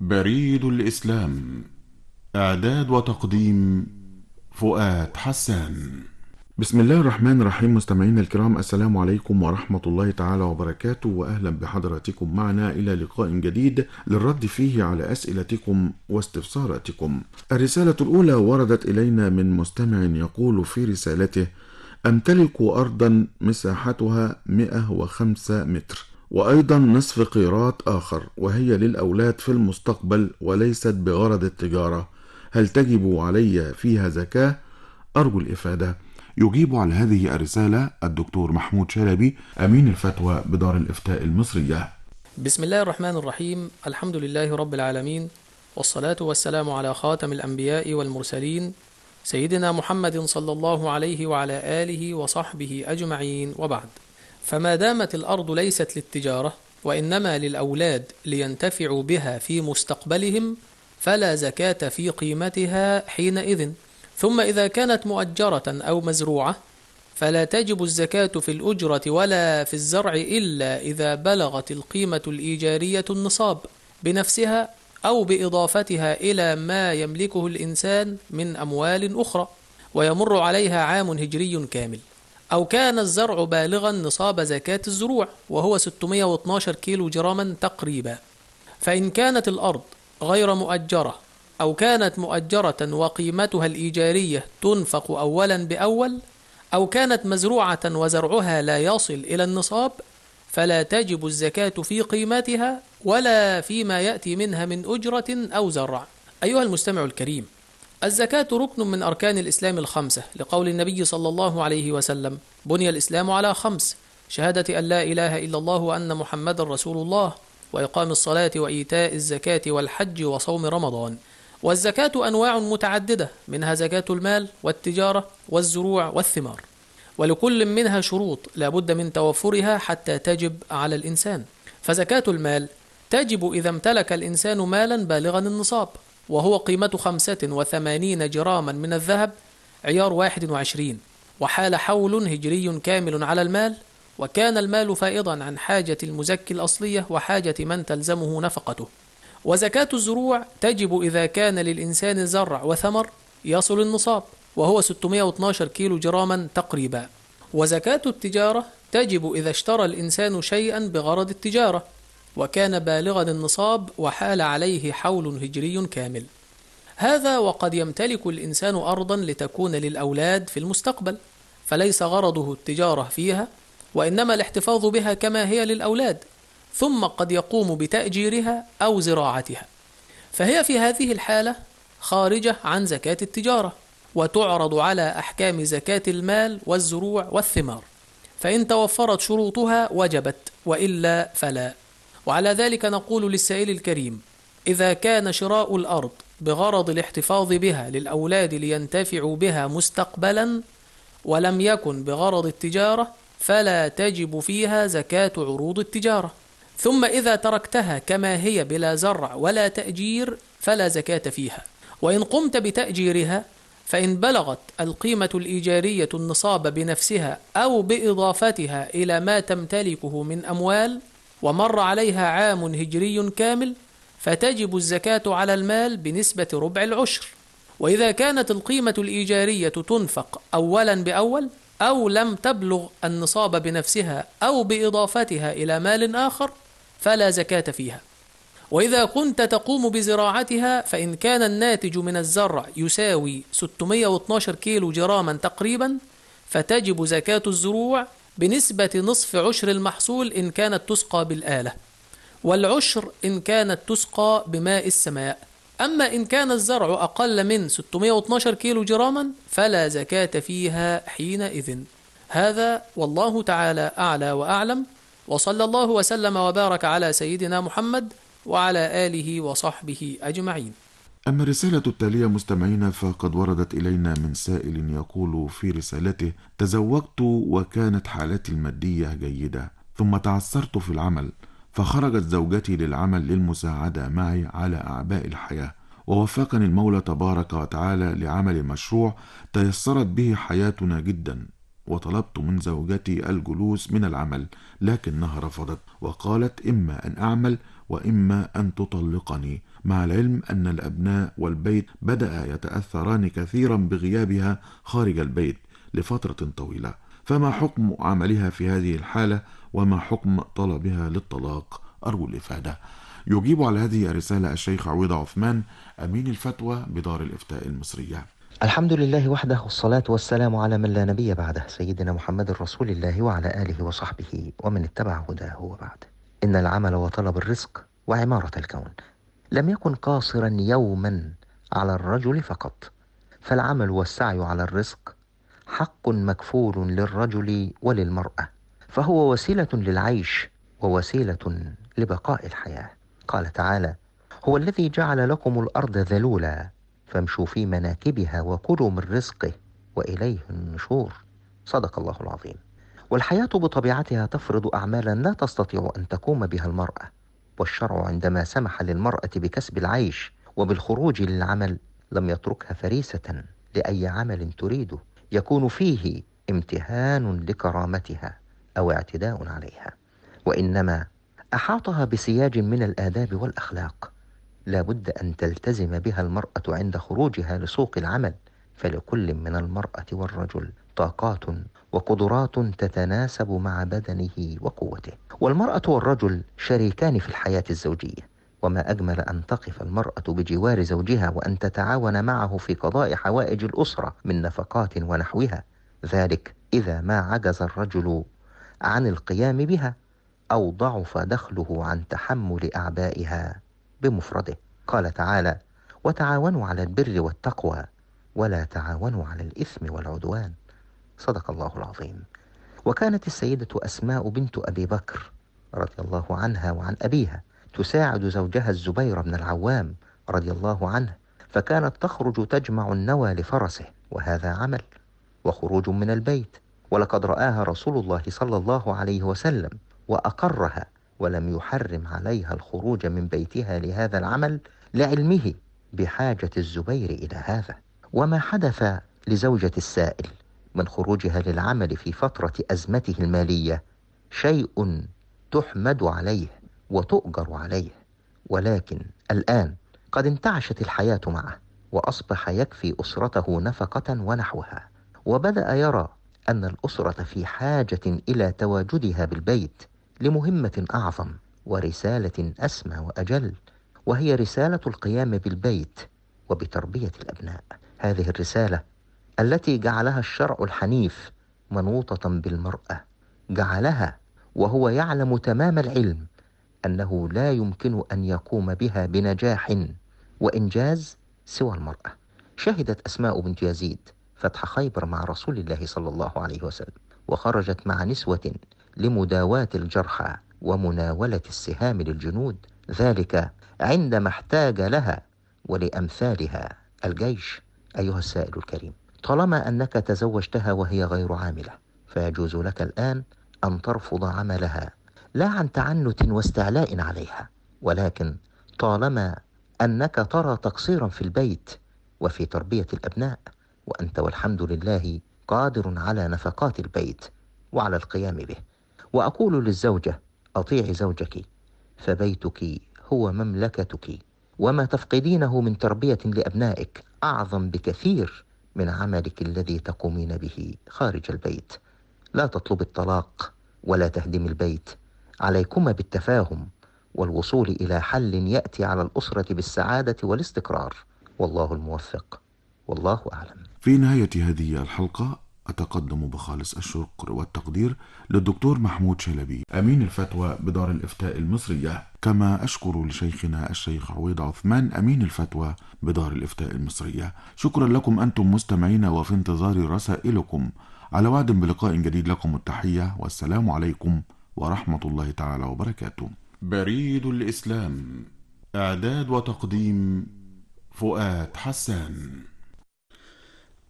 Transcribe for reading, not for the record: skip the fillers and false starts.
بريد الإسلام. إعداد وتقديم فؤاد حسان. بسم الله الرحمن الرحيم. مستمعين الكرام، السلام عليكم ورحمة الله تعالى وبركاته، وأهلا بحضراتكم معنا إلى لقاء جديد للرد فيه على أسئلتكم واستفساراتكم. الرسالة الأولى وردت إلينا من مستمع يقول في رسالته: أمتلك أرضا مساحتها 105 متر، وأيضا نصف قيراط آخر، وهي للأولاد في المستقبل وليست بغرض التجارة. هل تجب علي فيها زكاة؟ أرجو الإفادة. يجيب على هذه الرسالة الدكتور محمود شلبي، أمين الفتوى بدار الإفتاء المصرية. بسم الله الرحمن الرحيم. الحمد لله رب العالمين، والصلاة والسلام على خاتم الأنبياء والمرسلين سيدنا محمد صلى الله عليه وعلى آله وصحبه أجمعين، وبعد. فما دامت الأرض ليست للتجارة وإنما للأولاد لينتفعوا بها في مستقبلهم، فلا زكاة في قيمتها حينئذ. ثم إذا كانت مؤجرة أو مزروعة فلا تجب الزكاة في الأجرة ولا في الزرع إلا إذا بلغت القيمة الإيجارية النصاب بنفسها أو بإضافتها إلى ما يملكه الإنسان من أموال أخرى ويمر عليها عام هجري كامل، أو كان الزرع بالغا نصاب زكاة الزروع وهو 612 كيلو جراما تقريبا. فإن كانت الأرض غير مؤجرة أو كانت مؤجرة وقيمتها الإيجارية تنفق أولا بأول، أو كانت مزروعة وزرعها لا يصل إلى النصاب، فلا تجب الزكاة في قيمتها ولا فيما يأتي منها من أجرة أو زرع. أيها المستمع الكريم، الزكاة ركن من أركان الإسلام الخمسة، لقول النبي صلى الله عليه وسلم: بني الإسلام على خمس: شهادة أن لا إله إلا الله وأن محمد رسول الله، وإقام الصلاة وإيتاء الزكاة والحج وصوم رمضان. والزكاة أنواع متعددة، منها زكاة المال والتجارة والزروع والثمار، ولكل منها شروط لا بد من توفرها حتى تجب على الإنسان. فزكاة المال تجب إذا امتلك الإنسان مالا بالغا النصاب، وهو قيمة 85 جراما من الذهب عيار 21، وحال حول هجري كامل على المال، وكان المال فائضا عن حاجة المزكي الأصلية وحاجة من تلزمه نفقته. وزكاة الزروع تجب إذا كان للإنسان زرع وثمر يصل النصاب وهو 612 كيلو جراما تقريبا. وزكاة التجارة تجب إذا اشترى الإنسان شيئا بغرض التجارة وكان بالغا النصاب وحال عليه حول هجري كامل. هذا وقد يمتلك الإنسان أرضا لتكون للأولاد في المستقبل، فليس غرضه التجارة فيها وإنما الاحتفاظ بها كما هي للأولاد، ثم قد يقوم بتأجيرها أو زراعتها، فهي في هذه الحالة خارجة عن زكاة التجارة، وتعرض على أحكام زكاة المال والزروع والثمار، فإن توفرت شروطها وجبت، وإلا فلا. وعلى ذلك نقول للسائل الكريم: إذا كان شراء الأرض بغرض الاحتفاظ بها للأولاد لينتفعوا بها مستقبلا ولم يكن بغرض التجارة، فلا تجب فيها زكاة عروض التجارة. ثم إذا تركتها كما هي بلا زرع ولا تأجير فلا زكاة فيها. وإن قمت بتأجيرها فإن بلغت القيمة الإيجارية النصاب بنفسها أو بإضافتها إلى ما تمتلكه من أموال ومر عليها عام هجري كامل، فتجب الزكاة على المال بنسبة ربع العشر. وإذا كانت القيمة الإيجارية تنفق أولا بأول أو لم تبلغ النصاب بنفسها أو بإضافتها إلى مال آخر، فلا زكاة فيها. وإذا كنت تقوم بزراعتها فإن كان الناتج من الزرع يساوي 612 كيلو جراما تقريبا، فتجب زكاة الزروع بنسبة نصف عشر المحصول إن كانت تسقى بالآلة، والعشر إن كانت تسقى بماء السماء. أما إن كان الزرع أقل من 612 كيلو جراما فلا زكاة فيها حينئذ. هذا والله تعالى أعلى وأعلم، وصلى الله وسلم وبارك على سيدنا محمد وعلى آله وصحبه أجمعين. أما الرسالة التالية مستمعين فقد وردت إلينا من سائل يقول في رسالته: تزوجت وكانت حالتي المادية جيدة، ثم تعثرت في العمل، فخرجت زوجتي للعمل للمساعدة معي على أعباء الحياة، ووفقني المولى تبارك وتعالى لعمل مشروع تيسرت به حياتنا جدا، وطلبت من زوجتي الجلوس من العمل لكنها رفضت وقالت: إما أن أعمل وإما أن تطلقني، مع العلم أن الأبناء والبيت بدأ يتأثران كثيرا بغيابها خارج البيت لفترة طويلة، فما حكم عملها في هذه الحالة وما حكم طلبها للطلاق؟ أرجو الإفادة. يجيب على هذه الرسالة الشيخ عويض عثمان، أمين الفتوى بدار الإفتاء المصرية. الحمد لله وحده، والصلاة والسلام على من لا نبي بعده، سيدنا محمد رسول الله وعلى آله وصحبه ومن اتبع هداه وبعد. إن العمل وطلب الرزق وعمارة الكون لم يكن قاصرا يوما على الرجل فقط، فالعمل والسعي على الرزق حق مكفول للرجل وللمرأة، فهو وسيلة للعيش ووسيلة لبقاء الحياة. قال تعالى: هو الذي جعل لكم الأرض ذلولا فامشوا في مناكبها وكلوا من رزقه وإليه النشور. صدق الله العظيم. والحياة بطبيعتها تفرض أعمالا لا تستطيع أن تقوم بها المرأة، والشرع عندما سمح للمرأة بكسب العيش وبالخروج للعمل لم يتركها فريسة لأي عمل تريده يكون فيه امتهان لكرامتها أو اعتداء عليها، وإنما أحاطها بسياج من الآداب والأخلاق لا بد أن تلتزم بها المرأة عند خروجها لسوق العمل، فلكل من المرأة والرجل طاقات وقدرات تتناسب مع بدنه وقوته، والمرأة والرجل شريكان في الحياة الزوجية، وما أجمل أن تقف المرأة بجوار زوجها وأن تتعاون معه في قضاء حوائج الأسرة من نفقات ونحوها، ذلك إذا ما عجز الرجل عن القيام بها أو ضعف دخله عن تحمل أعبائها بمفرده. قال تعالى: وتعاونوا على البر والتقوى ولا تعاونوا على الإثم والعدوان. صدق الله العظيم. وكانت السيدة أسماء بنت أبي بكر رضي الله عنها وعن أبيها تساعد زوجها الزبير بن العوام رضي الله عنه، فكانت تخرج تجمع النوى لفرسه، وهذا عمل وخروج من البيت، ولقد رآها رسول الله صلى الله عليه وسلم وأقرها ولم يحرم عليها الخروج من بيتها لهذا العمل لعلمه بحاجة الزبير إلى هذا. وما حدث لزوجة السائل من خروجها للعمل في فترة أزمته المالية شيء تحمد عليه وتؤجر عليه، ولكن الآن قد انتعشت الحياة معه وأصبح يكفي أسرته نفقة ونحوها، وبدأ يرى أن الأسرة في حاجة إلى تواجدها بالبيت لمهمة أعظم ورسالة أسمى وأجل، وهي رسالة القيام بالبيت وبتربية الأبناء. هذه الرسالة التي جعلها الشرع الحنيف منوطة بالمرأة جعلها وهو يعلم تمام العلم أنه لا يمكن أن يقوم بها بنجاح وإنجاز سوى المرأة. شهدت أسماء بنت يزيد فتح خيبر مع رسول الله صلى الله عليه وسلم، وخرجت مع نسوة لمداواة الجرحى ومناولة السهام للجنود، ذلك عندما احتاج لها ولأمثالها الجيش. أيها السائل الكريم، طالما أنك تزوجتها وهي غير عاملة فيجوز لك الآن أن ترفض عملها، لا عن تعنت واستعلاء عليها، ولكن طالما أنك ترى تقصيرا في البيت وفي تربية الأبناء، وأنت والحمد لله قادر على نفقات البيت وعلى القيام به. وأقول للزوجة: أطيعي زوجك، فبيتك هو مملكتك، وما تفقدينه من تربية لأبنائك أعظم بكثير من عملك الذي تقومين به خارج البيت. لا تطلب الطلاق ولا تهدم البيت، عليكما بالتفاهم والوصول إلى حل يأتي على الأسرة بالسعادة والاستقرار، والله الموفق، والله أعلم. في نهاية هذه الحلقة أتقدم بخالص الشكر والتقدير للدكتور محمود شلبي، أمين الفتوى بدار الإفتاء المصرية، كما أشكر لشيخنا الشيخ عويض عثمان، أمين الفتوى بدار الإفتاء المصرية. شكرا لكم أنتم مستمعين، وفي انتظار رسائلكم. على وعد بلقاء جديد، لكم التحية والسلام عليكم ورحمة الله تعالى وبركاته. بريد الإسلام، إعداد وتقديم فؤاد حسان.